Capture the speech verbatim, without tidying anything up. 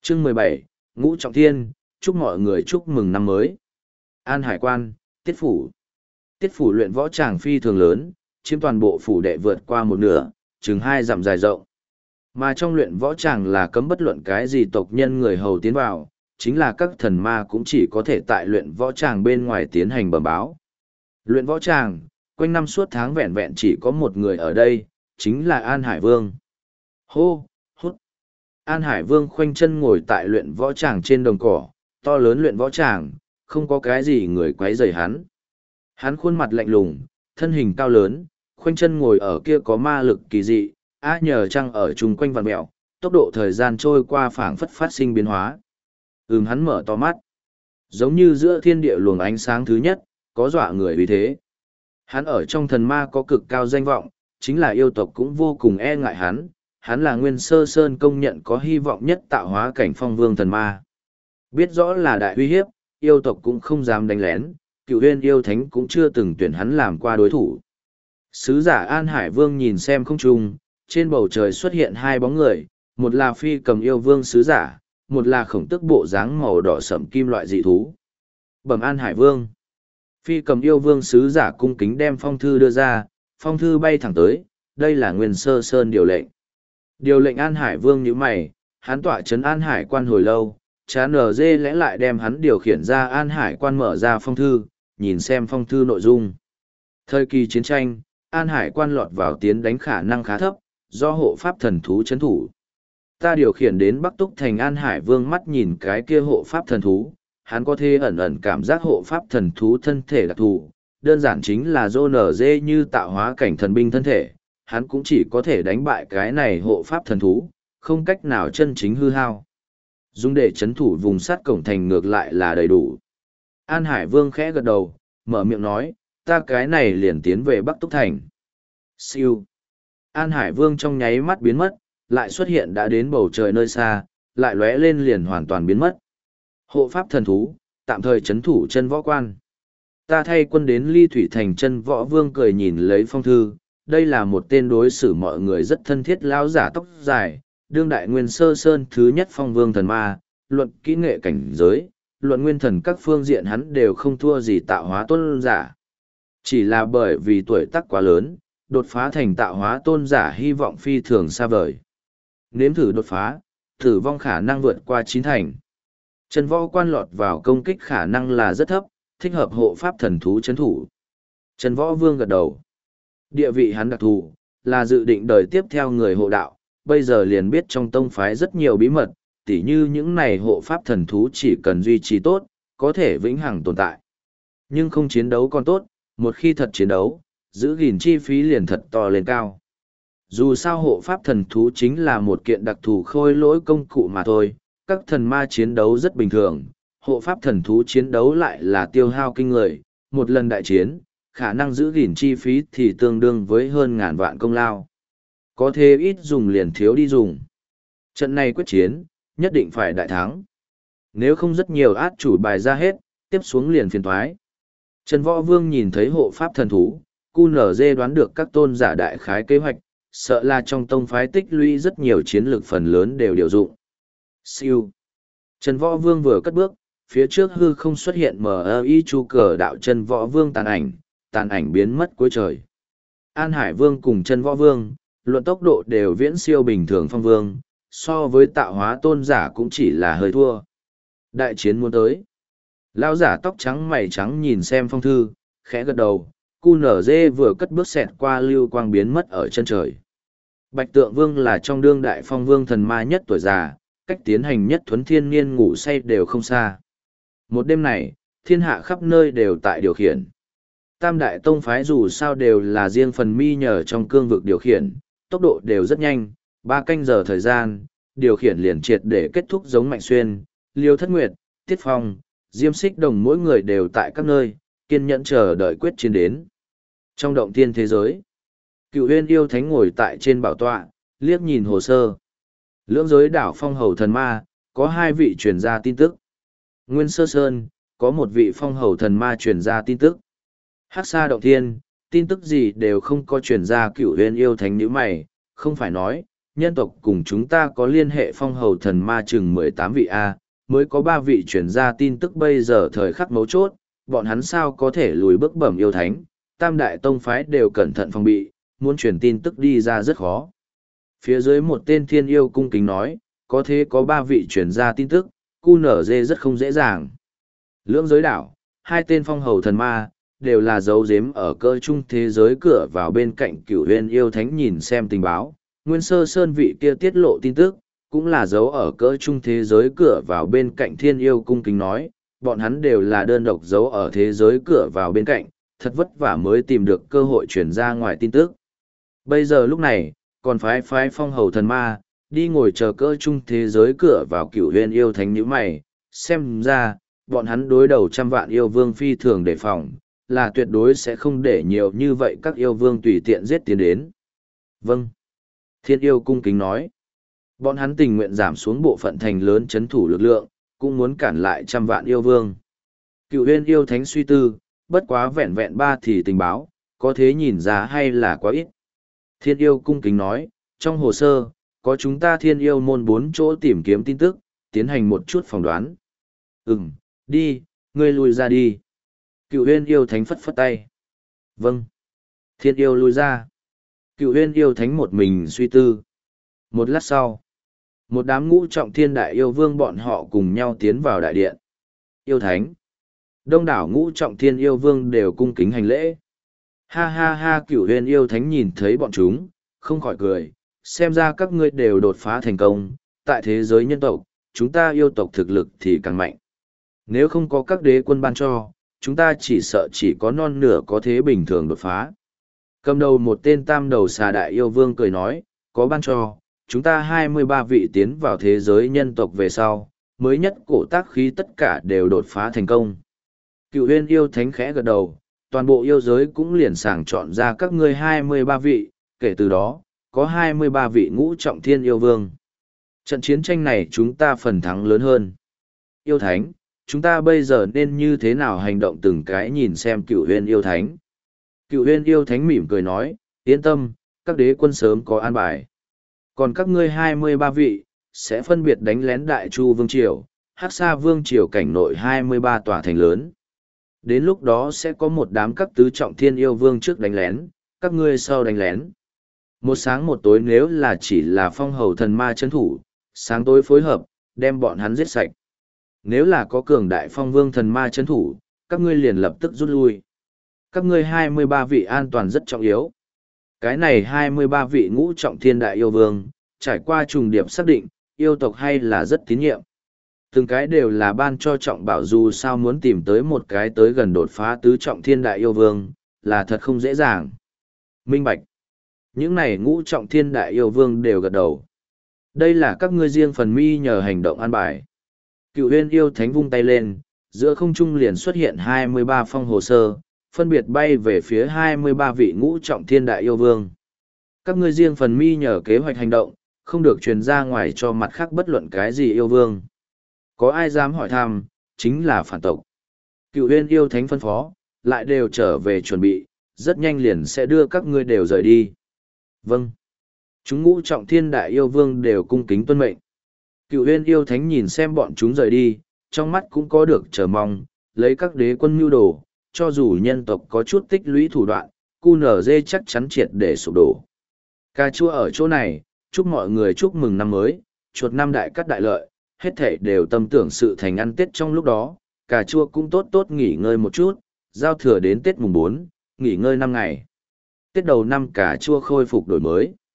Chương mười bảy, Ngũ Trọng Thiên, chúc mọi người chúc mừng năm mới. An Hải Quan, Tiết Phủ. Tiết Phủ luyện võ tràng phi thường lớn, chiếm toàn bộ phủ đệ vượt qua một nửa, chừng hai dặm dài rộng. Mà trong luyện võ tràng là cấm bất luận cái gì tộc nhân người hầu tiến vào, chính là các thần ma cũng chỉ có thể tại luyện võ tràng bên ngoài tiến hành bẩm báo. Luyện võ tràng, quanh năm suốt tháng vẹn vẹn chỉ có một người ở đây, chính là An Hải Vương. Hô, hút. An Hải Vương khoanh chân ngồi tại luyện võ tràng trên đồng cỏ, to lớn luyện võ tràng, không có cái gì người quấy rầy hắn. Hắn khuôn mặt lạnh lùng, thân hình cao lớn, khoanh chân ngồi ở kia có ma lực kỳ dị, á nhờ trăng ở chung quanh vằn mẹo, tốc độ thời gian trôi qua phảng phất phát sinh biến hóa. Ừm hắn mở to mắt. Giống như giữa thiên địa luồng ánh sáng thứ nhất, có dọa người vì thế. Hắn ở trong thần ma có cực cao danh vọng, chính là yêu tộc cũng vô cùng e ngại hắn. Hắn là Nguyên Sơ Sơn công nhận có hy vọng nhất tạo hóa cảnh phong vương thần ma. Biết rõ là đại uy hiếp, yêu tộc cũng không dám đánh lén, Cựu Huyên yêu thánh cũng chưa từng tuyển hắn làm qua đối thủ. Sứ giả An Hải Vương nhìn xem không trung, trên bầu trời xuất hiện hai bóng người, một là Phi Cầm yêu vương sứ giả, một là khổng tức bộ dáng màu đỏ sẫm kim loại dị thú. Bẩm An Hải Vương. Phi Cầm yêu vương sứ giả cung kính đem phong thư đưa ra, phong thư bay thẳng tới, đây là Nguyên Sơ Sơn điều lệnh. Điều lệnh An Hải Vương như mày, hắn tọa trấn An Hải Quan hồi lâu, chán nở dê lẽ lại đem hắn điều khiển ra An Hải Quan mở ra phong thư, nhìn xem phong thư nội dung. Thời kỳ chiến tranh, An Hải Quan lọt vào tiến đánh khả năng khá thấp, do hộ pháp thần thú chấn thủ. Ta điều khiển đến Bắc Túc thành An Hải Vương mắt nhìn cái kia hộ pháp thần thú, hắn có thể ẩn ẩn cảm giác hộ pháp thần thú thân thể đặc thù, đơn giản chính là dô nở dê như tạo hóa cảnh thần binh thân thể, hắn cũng chỉ có thể đánh bại cái này hộ pháp thần thú, không cách nào chân chính hư hao. Dùng để chấn thủ vùng sát cổng thành ngược lại là đầy đủ. An Hải Vương khẽ gật đầu, mở miệng nói, ta cái này liền tiến về Bắc Túc thành. Siêu. An Hải Vương trong nháy mắt biến mất, lại xuất hiện đã đến bầu trời nơi xa, lại lóe lên liền hoàn toàn biến mất. Hộ pháp thần thú, tạm thời chấn thủ chân võ quan. Ta thay quân đến Ly Thủy thành chân võ vương cười nhìn lấy phong thư, đây là một tên đối xử mọi người rất thân thiết lão giả tóc dài, đương đại Nguyên Sơ Sơn thứ nhất phong vương thần ma, luận kỹ nghệ cảnh giới, luận nguyên thần các phương diện hắn đều không thua gì tạo hóa tôn giả. Chỉ là bởi vì tuổi tác quá lớn, đột phá thành tạo hóa tôn giả hy vọng phi thường xa vời. Nếm thử đột phá, tử vong khả năng vượt qua chín thành. Chân võ quan lọt vào công kích khả năng là rất thấp, thích hợp hộ pháp thần thú chấn thủ. Trần Võ Vương gật đầu. Địa vị hắn đặc thù, là dự định đời tiếp theo người hộ đạo, bây giờ liền biết trong tông phái rất nhiều bí mật, tỉ như những này hộ pháp thần thú chỉ cần duy trì tốt, có thể vĩnh hằng tồn tại. Nhưng không chiến đấu còn tốt, một khi thật chiến đấu, giữ gìn chi phí liền thật to lên cao. Dù sao hộ pháp thần thú chính là một kiện đặc thù khôi lỗi công cụ mà thôi, các thần ma chiến đấu rất bình thường, hộ pháp thần thú chiến đấu lại là tiêu hao kinh người, một lần đại chiến, khả năng giữ gìn chi phí thì tương đương với hơn ngàn vạn công lao. Có thế ít dùng liền thiếu đi dùng. Trận này quyết chiến, nhất định phải đại thắng. Nếu không rất nhiều át chủ bài ra hết, tiếp xuống liền phiền thoái. Trần Võ Vương nhìn thấy hộ pháp thần thú, cu nở dê đoán được các tôn giả đại khái kế hoạch, sợ là trong tông phái tích lũy rất nhiều chiến lược phần lớn đều điều dụng. Siêu. Trần Võ Vương vừa cất bước, phía trước hư không xuất hiện mờ y chu cờ đạo Trần Võ Vương tàn ảnh, tàn ảnh biến mất cuối trời. An Hải Vương cùng Trần Võ Vương, luận tốc độ đều viễn siêu bình thường phong vương, so với tạo hóa tôn giả cũng chỉ là hơi thua. Đại chiến muốn tới. Lão giả tóc trắng mày trắng nhìn xem phong thư, khẽ gật đầu, cu nở dê vừa cất bước xẹt qua lưu quang biến mất ở chân trời. Bạch Tượng Vương là trong đương đại phong vương thần ma nhất tuổi già, cách tiến hành nhất thuấn thiên niên ngủ say đều không xa. Một đêm này, thiên hạ khắp nơi đều tại điều khiển. Tam đại tông phái dù sao đều là riêng phần mi nhờ trong cương vực điều khiển, tốc độ đều rất nhanh, ba canh giờ thời gian, điều khiển liền triệt để kết thúc giống Mạnh Xuyên, Liêu Thất Nguyệt, Tiết Phong, Diêm Xích Đồng mỗi người đều tại các nơi, kiên nhẫn chờ đợi quyết chiến đến. Trong động thiên thế giới, Cựu Huyên yêu thánh ngồi tại trên bảo tọa, liếc nhìn hồ sơ. Lưỡng giới đảo phong hầu thần ma, có hai vị truyền ra tin tức. Nguyên Sơ Sơn, có một vị phong hầu thần ma truyền ra tin tức. Hắc Sa động thiên, tin tức gì đều không có truyền ra. Cựu Huyên yêu thánh nhíu mày, không phải nói, nhân tộc cùng chúng ta có liên hệ phong hầu thần ma chừng mười tám vị A, mới có ba vị chuyển ra tin tức bây giờ thời khắc mấu chốt, bọn hắn sao có thể lùi bước bẩm yêu thánh, tam đại tông phái đều cẩn thận phòng bị, muốn truyền tin tức đi ra rất khó. Phía dưới một tên thiên yêu cung kính nói, có thế có ba vị chuyển ra tin tức, cu nở dê rất không dễ dàng. Lưỡng giới đảo, hai tên phong hầu thần ma, đều là dấu giếm ở cơ trung thế giới cửa vào bên cạnh cửu huyền yêu thánh nhìn xem tình báo. Nguyên sơ sơn vị kia tiết lộ tin tức, cũng là dấu ở cỡ trung thế giới cửa vào bên cạnh thiên yêu cung kính nói, bọn hắn đều là đơn độc dấu ở thế giới cửa vào bên cạnh, thật vất vả mới tìm được cơ hội truyền ra ngoài tin tức. Bây giờ lúc này, còn phái phái phong hầu thần ma, đi ngồi chờ cỡ trung thế giới cửa vào cửu huyền yêu thánh như mày, xem ra, bọn hắn đối đầu trăm vạn yêu vương phi thường đề phòng, là tuyệt đối sẽ không để nhiều như vậy các yêu vương tùy tiện giết tiến đến. Vâng. Thiên yêu cung kính nói. Bọn hắn tình nguyện giảm xuống bộ phận thành lớn chấn thủ lực lượng, cũng muốn cản lại trăm vạn yêu vương. Cựu huyên yêu thánh suy tư, bất quá vẹn vẹn ba thì tình báo, có thế nhìn ra hay là quá ít. Thiên yêu cung kính nói, trong hồ sơ, có chúng ta thiên yêu môn bốn chỗ tìm kiếm tin tức, tiến hành một chút phỏng đoán. Ừm, đi, ngươi lui ra đi. Cựu huyên yêu thánh phất phất tay. Vâng. Thiên yêu lui ra. Cựu huyên yêu thánh một mình suy tư. Một lát sau, một đám ngũ trọng thiên đại yêu vương bọn họ cùng nhau tiến vào đại điện. Yêu thánh. Đông đảo ngũ trọng thiên yêu vương đều cung kính hành lễ. Ha ha ha, cửu huyền yêu thánh nhìn thấy bọn chúng, không khỏi cười. Xem ra các ngươi đều đột phá thành công, tại thế giới nhân tộc, chúng ta yêu tộc thực lực thì càng mạnh. Nếu không có các đế quân ban cho, chúng ta chỉ sợ chỉ có non nửa có thế bình thường đột phá. Cầm đầu một tên tam đầu xà đại yêu vương cười nói, có ban cho, chúng ta hai mươi ba vị tiến vào thế giới nhân tộc về sau, mới nhất cổ tác khí tất cả đều đột phá thành công. Cựu huyên yêu thánh khẽ gật đầu, toàn bộ yêu giới cũng liền sàng chọn ra các ngươi hai mươi ba vị, kể từ đó, có hai mươi ba vị ngũ trọng thiên yêu vương. Trận chiến tranh này chúng ta phần thắng lớn hơn. Yêu thánh, chúng ta bây giờ nên như thế nào hành động từng cái nhìn xem cựu huyên yêu thánh. Cựu huyên yêu thánh mỉm cười nói, yên tâm, các đế quân sớm có an bài. Còn các ngươi hai mươi ba vị, sẽ phân biệt đánh lén Đại Chu Vương Triều, Hắc Sa Vương Triều cảnh nội hai mươi ba tòa thành lớn. Đến lúc đó sẽ có một đám các tứ trọng thiên yêu vương trước đánh lén, các ngươi sau đánh lén. Một sáng một tối nếu là chỉ là phong hầu thần ma chân thủ, sáng tối phối hợp, đem bọn hắn giết sạch. Nếu là có cường đại phong vương thần ma chân thủ, các ngươi liền lập tức rút lui. Các ngươi hai mươi ba vị an toàn rất trọng yếu. Cái này hai mươi ba vị ngũ trọng thiên đại yêu vương, trải qua trùng điệp xác định, yêu tộc hay là rất tín nhiệm. Từng cái đều là ban cho trọng bảo dù sao muốn tìm tới một cái tới gần đột phá tứ trọng thiên đại yêu vương, là thật không dễ dàng. Minh Bạch. Những này ngũ trọng thiên đại yêu vương đều gật đầu. Đây là các ngươi riêng phần mi nhờ hành động an bài. Cựu huyên yêu thánh vung tay lên, giữa không trung liền xuất hiện hai mươi ba phong hồ sơ, phân biệt bay về phía hai mươi ba vị ngũ trọng thiên đại yêu vương. Các ngươi riêng phần mi nhờ kế hoạch hành động, không được truyền ra ngoài cho mặt khác bất luận cái gì yêu vương. Có ai dám hỏi thăm, chính là phản tộc. Cựu huyên yêu thánh phân phó, lại đều trở về chuẩn bị, rất nhanh liền sẽ đưa các ngươi đều rời đi. Vâng. Chúng ngũ trọng thiên đại yêu vương đều cung kính tuân mệnh. Cựu huyên yêu thánh nhìn xem bọn chúng rời đi, trong mắt cũng có được chờ mong, lấy các đế quân mưu đồ, cho dù nhân tộc có chút tích lũy thủ đoạn, cu nở dê chắc chắn triệt để sụp đổ. Cà chua ở chỗ này, chúc mọi người chúc mừng năm mới, chuột năm đại cắt đại lợi, hết thảy đều tâm tưởng sự thành ăn Tết trong lúc đó, cà chua cũng tốt tốt nghỉ ngơi một chút, giao thừa đến Tết mùng bốn, nghỉ ngơi năm ngày. Tết đầu năm cà chua khôi phục đổi mới.